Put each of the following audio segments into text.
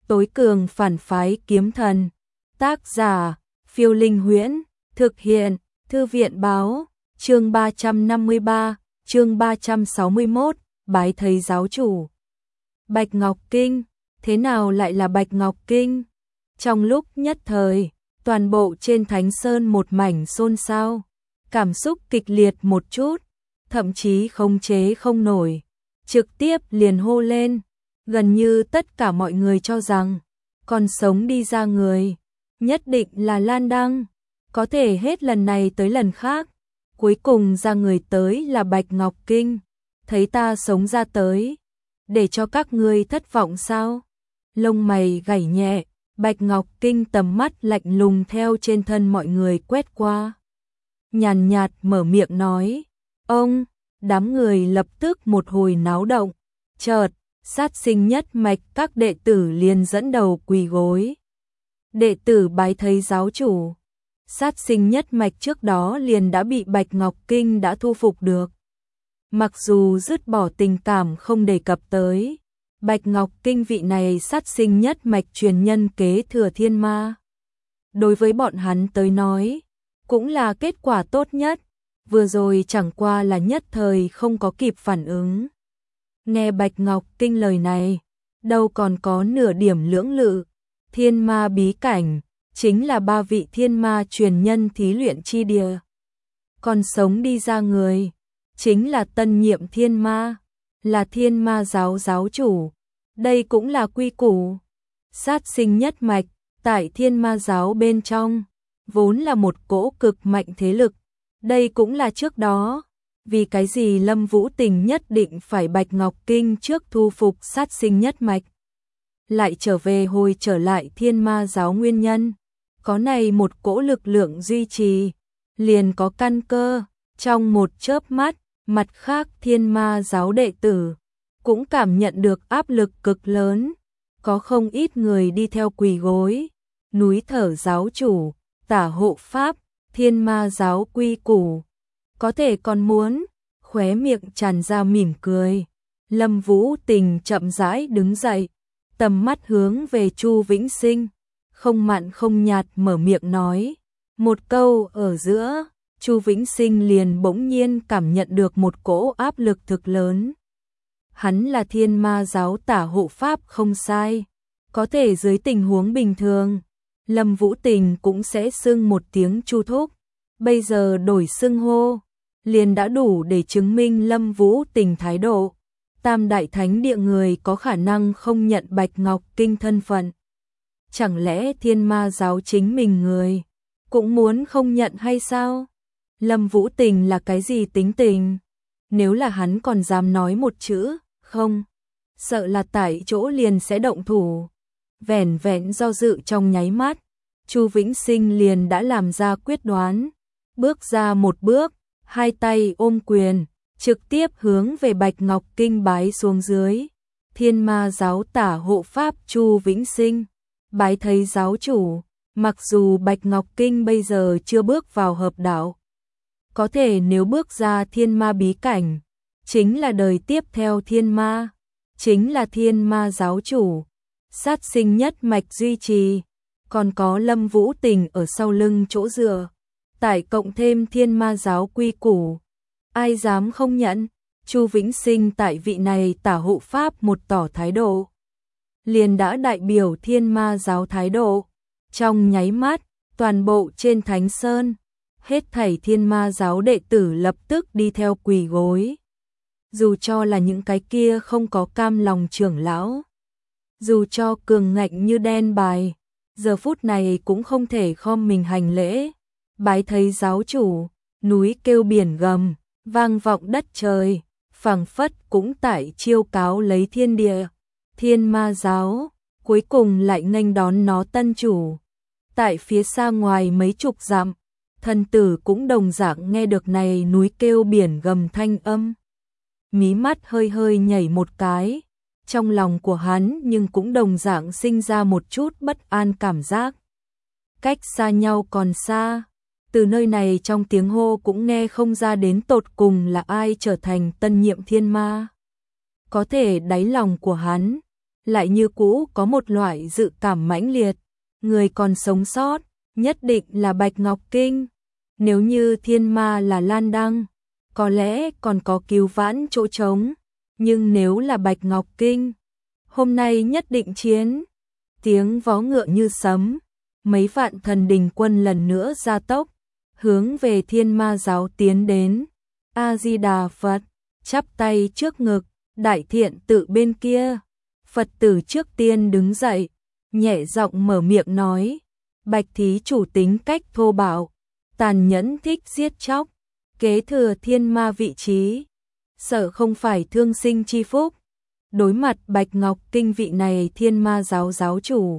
tối cường phản phái kiếm thần. Tác giả, Phiêu Linh Huyễn, thực hiện, Thư viện báo, chương 353, chương 361, bái thấy giáo chủ. Bạch Ngọc Kinh, thế nào lại là Bạch Ngọc Kinh? Trong lúc nhất thời, toàn bộ trên Thánh Sơn một mảnh xôn xao, cảm xúc kịch liệt một chút, thậm chí khống chế không nổi, trực tiếp liền hô lên, gần như tất cả mọi người cho rằng, còn sống đi ra người, nhất định là Lan Đăng, có thể hết lần này tới lần khác, cuối cùng ra người tới là Bạch Ngọc Kinh, thấy ta sống ra tới, để cho các ngươi thất vọng sao? Lông mày gảy nhẹ, Bạch Ngọc Kinh tầm mắt lạnh lùng theo trên thân mọi người quét qua. Nhàn nhạt mở miệng nói, ông, đám người lập tức một hồi náo động, chợt, sát sinh nhất mạch các đệ tử liền dẫn đầu quỳ gối. Đệ tử bái thấy giáo chủ, sát sinh nhất mạch trước đó liền đã bị Bạch Ngọc Kinh đã thu phục được. Mặc dù dứt bỏ tình cảm không đề cập tới, Bạch Ngọc Kinh vị này sát sinh nhất mạch truyền nhân kế thừa thiên ma. Đối với bọn hắn tới nói, cũng là kết quả tốt nhất, vừa rồi chẳng qua là nhất thời không có kịp phản ứng. Nghe Bạch Ngọc Kinh lời này, đâu còn có nửa điểm lưỡng lự, thiên ma bí cảnh, chính là ba vị thiên ma truyền nhân thí luyện chi địa. Còn sống đi ra người, chính là tân nhiệm thiên ma, là thiên ma giáo giáo chủ, đây cũng là quy củ. Sát sinh nhất mạch, tại thiên ma giáo bên trong, vốn là một cỗ cực mạnh thế lực, đây cũng là trước đó. Vì cái gì Lâm Vũ Tình nhất định phải Bạch Ngọc Kinh trước thu phục sát sinh nhất mạch, lại trở về hồi trở lại thiên ma giáo nguyên nhân, có này một cỗ lực lượng duy trì, liền có căn cơ, trong một chớp mắt, mặt khác thiên ma giáo đệ tử, cũng cảm nhận được áp lực cực lớn, có không ít người đi theo quỳ gối, núi thở giáo chủ, tả hộ pháp, thiên ma giáo quy củ. Có thể còn muốn, khóe miệng tràn ra mỉm cười. Lâm Vũ Tình chậm rãi đứng dậy, tầm mắt hướng về Chu Vĩnh Sinh, không mặn không nhạt mở miệng nói. Một câu ở giữa, Chu Vĩnh Sinh liền bỗng nhiên cảm nhận được một cỗ áp lực thực lớn. Hắn là thiên ma giáo tả hộ pháp không sai, có thể dưới tình huống bình thường, Lâm Vũ Tình cũng sẽ xưng một tiếng Chu thúc, bây giờ đổi xưng hô, liền đã đủ để chứng minh Lâm Vũ Tình thái độ. Tam đại thánh địa người có khả năng không nhận Bạch Ngọc Kinh thân phận. Chẳng lẽ thiên ma giáo chính mình người cũng muốn không nhận hay sao? Lâm Vũ Tình là cái gì tính tình? Nếu là hắn còn dám nói một chữ, không, sợ là tại chỗ liền sẽ động thủ. Vẻn vẹn do dự trong nháy mắt, Chu Vĩnh Sinh liền đã làm ra quyết đoán, bước ra một bước, hai tay ôm quyền, trực tiếp hướng về Bạch Ngọc Kinh bái xuống dưới. Thiên ma giáo tả hộ pháp Chu Vĩnh Sinh, bái thấy giáo chủ, mặc dù Bạch Ngọc Kinh bây giờ chưa bước vào hợp đạo, có thể nếu bước ra thiên ma bí cảnh, chính là đời tiếp theo thiên ma, chính là thiên ma giáo chủ, sát sinh nhất mạch duy trì, còn có Lâm Vũ Tình ở sau lưng chỗ dựa, tại cộng thêm thiên ma giáo quy củ, ai dám không nhận? Chu Vĩnh Sinh tại vị này tả hộ pháp một tỏ thái độ, liền đã đại biểu thiên ma giáo thái độ. Trong nháy mắt, toàn bộ trên Thánh Sơn, hết thảy thiên ma giáo đệ tử lập tức đi theo quỳ gối. Dù cho là những cái kia không có cam lòng trưởng lão, dù cho cường ngạnh như đen bài, giờ phút này cũng không thể khom mình hành lễ, bái thấy giáo chủ, núi kêu biển gầm, vang vọng đất trời, phảng phất cũng tại chiêu cáo lấy thiên địa. Thiên ma giáo cuối cùng lại nghênh đón nó tân chủ. Tại phía xa ngoài mấy chục dặm, thần tử cũng đồng dạng nghe được này núi kêu biển gầm thanh âm. Mí mắt hơi hơi nhảy một cái, trong lòng của hắn nhưng cũng đồng dạng sinh ra một chút bất an cảm giác. Cách xa nhau còn xa, từ nơi này trong tiếng hô cũng nghe không ra đến tột cùng là ai trở thành tân nhiệm thiên ma. Có thể đáy lòng của hắn lại như cũ có một loại dự cảm mãnh liệt, người còn sống sót, nhất định là Bạch Ngọc Kinh. Nếu như thiên ma là Lan Đăng, có lẽ còn có cứu vãn chỗ trống, nhưng nếu là Bạch Ngọc Kinh, hôm nay nhất định chiến. Tiếng vó ngựa như sấm, mấy vạn thần đình quân lần nữa gia tốc, hướng về Thiên Ma giáo tiến đến. A Di Đà Phật, chắp tay trước ngực, đại thiện tự bên kia. Phật tử trước tiên đứng dậy, nhẹ giọng mở miệng nói, Bạch thí chủ tính cách thô bạo, tàn nhẫn thích giết chóc, kế thừa thiên ma vị trí, sợ không phải thương sinh chi phúc. Đối mặt Bạch Ngọc Kinh vị này thiên ma giáo giáo chủ,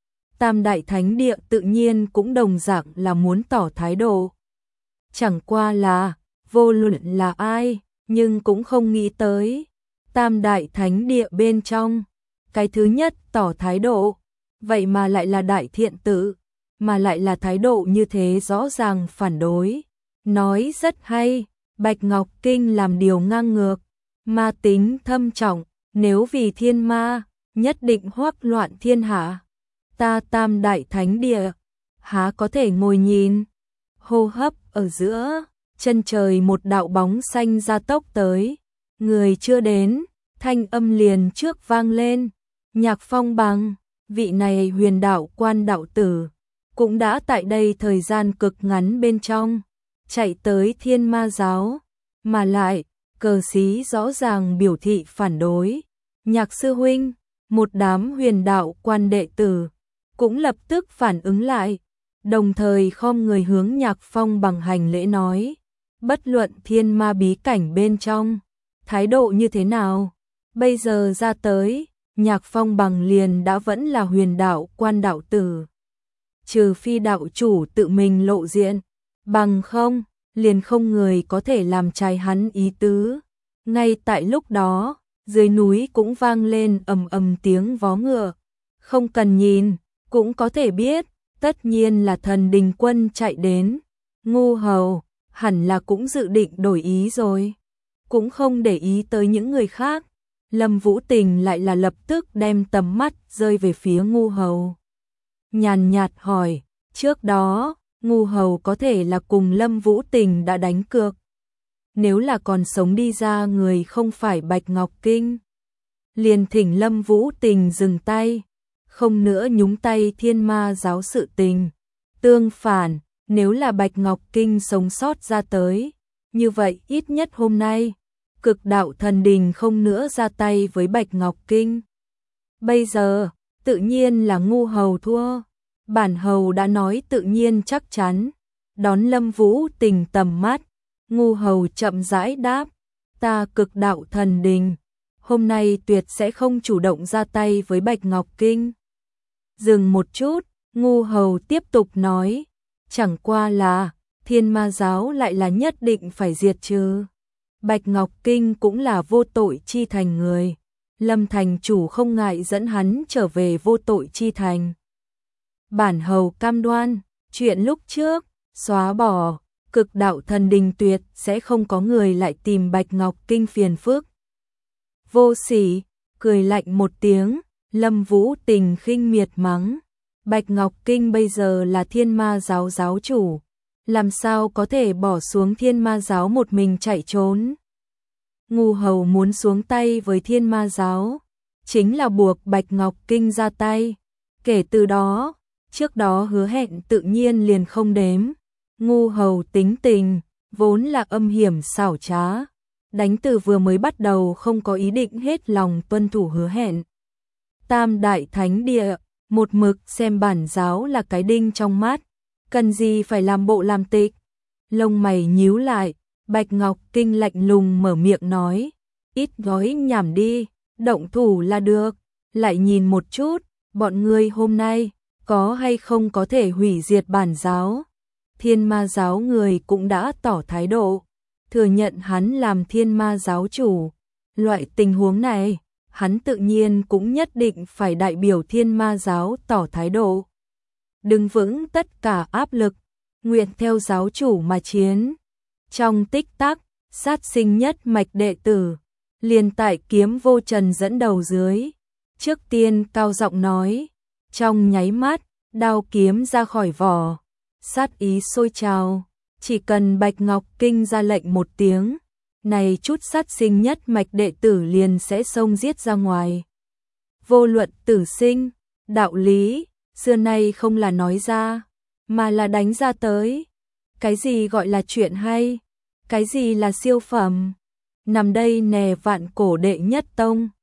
Tam Đại Thánh Địa tự nhiên cũng đồng dạng là muốn tỏ thái độ. Chẳng qua là, vô luận là ai, nhưng cũng không nghĩ tới. Tam Đại Thánh Địa bên trong, cái thứ nhất tỏ thái độ, vậy mà lại là Đại Thiện Tự, mà lại là thái độ như thế rõ ràng phản đối. Nói rất hay, Bạch Ngọc Kinh làm điều ngang ngược, ma tính thâm trọng, nếu vì thiên ma, nhất định hoắc loạn thiên hạ. Ta Tam Đại Thánh Địa, há có thể ngồi nhìn. Hô hấp ở giữa, chân trời một đạo bóng xanh gia tốc tới, người chưa đến, thanh âm liền trước vang lên. Nhạc Phong Bằng, vị này huyền đạo quan đạo tử, cũng đã tại đây thời gian cực ngắn bên trong, chạy tới thiên ma giáo, mà lại, cờ xí rõ ràng biểu thị phản đối. Nhạc sư huynh, một đám huyền đạo quan đệ tử, cũng lập tức phản ứng lại, đồng thời khom người hướng Nhạc Phong Bằng hành lễ nói, bất luận thiên ma bí cảnh bên trong, thái độ như thế nào, bây giờ ra tới, Nhạc Phong Bằng liền đã vẫn là huyền đạo quan đạo tử. Trừ phi đạo chủ tự mình lộ diện, bằng không, liền không người có thể làm trái hắn ý tứ. Ngay tại lúc đó, dưới núi cũng vang lên ầm ầm tiếng vó ngựa, không cần nhìn, cũng có thể biết, tất nhiên là thần đình quân chạy đến. Ngu hầu, hẳn là cũng dự định đổi ý rồi, cũng không để ý tới những người khác. Lâm Vũ Tình lại là lập tức đem tầm mắt rơi về phía ngu hầu. Nhàn nhạt hỏi, trước đó, ngu hầu có thể là cùng Lâm Vũ Tình đã đánh cược. Nếu là còn sống đi ra người không phải Bạch Ngọc Kinh, liền thỉnh Lâm Vũ Tình dừng tay, không nữa nhúng tay thiên ma giáo sự tình. Tương phản, nếu là Bạch Ngọc Kinh sống sót ra tới, như vậy ít nhất hôm nay, cực đạo thần đình không nữa ra tay với Bạch Ngọc Kinh. Bây giờ, tự nhiên là ngu hầu thua. Bản hầu đã nói tự nhiên chắc chắn. Đón Lâm Vũ Tình tầm mắt, ngu hầu chậm rãi đáp, ta cực đạo thần đình, hôm nay tuyệt sẽ không chủ động ra tay với Bạch Ngọc Kinh. Dừng một chút, ngu hầu tiếp tục nói, chẳng qua là, thiên ma giáo lại là nhất định phải diệt trừ. Bạch Ngọc Kinh cũng là vô tội chi thành người, Lâm thành chủ không ngại dẫn hắn trở về vô tội chi thành. Bản hầu cam đoan, chuyện lúc trước, xóa bỏ, cực đạo thần đình tuyệt sẽ không có người lại tìm Bạch Ngọc Kinh phiền phức. Vô sỉ, cười lạnh một tiếng, Lâm Vũ Tình khinh miệt mắng, Bạch Ngọc Kinh bây giờ là thiên ma giáo giáo chủ, làm sao có thể bỏ xuống thiên ma giáo một mình chạy trốn. Ngu hầu muốn xuống tay với thiên ma giáo, chính là buộc Bạch Ngọc Kinh ra tay. Kể từ đó, trước đó hứa hẹn tự nhiên liền không đếm. Ngu hầu tính tình, vốn là âm hiểm xảo trá, đánh từ vừa mới bắt đầu không có ý định hết lòng tuân thủ hứa hẹn. Tam Đại Thánh Địa, một mực xem bản giáo là cái đinh trong mắt, cần gì phải làm bộ làm tịch. Lông mày nhíu lại, Bạch Ngọc Kinh lạnh lùng mở miệng nói, ít gói nhảm đi, động thủ là được, lại nhìn một chút, bọn ngươi hôm nay, có hay không có thể hủy diệt bản giáo. Thiên ma giáo người cũng đã tỏ thái độ, thừa nhận hắn làm thiên ma giáo chủ. Loại tình huống này, hắn tự nhiên cũng nhất định phải đại biểu thiên ma giáo tỏ thái độ. Đứng vững tất cả áp lực, nguyện theo giáo chủ mà chiến. Trong tích tắc, sát sinh nhất mạch đệ tử, liền tại Kiếm Vô Trần dẫn đầu dưới, Trước tiên cao giọng nói, trong nháy mắt, đao kiếm ra khỏi vỏ, sát ý sôi trào, chỉ cần Bạch Ngọc Kinh ra lệnh một tiếng, này chút sát sinh nhất mạch đệ tử liền sẽ xông giết ra ngoài. Vô luận tử sinh, đạo lý, xưa nay không là nói ra, mà là đánh ra tới. Cái gì gọi là chuyện hay? Cái gì là siêu phẩm? Nằm đây nè vạn cổ đệ nhất tông.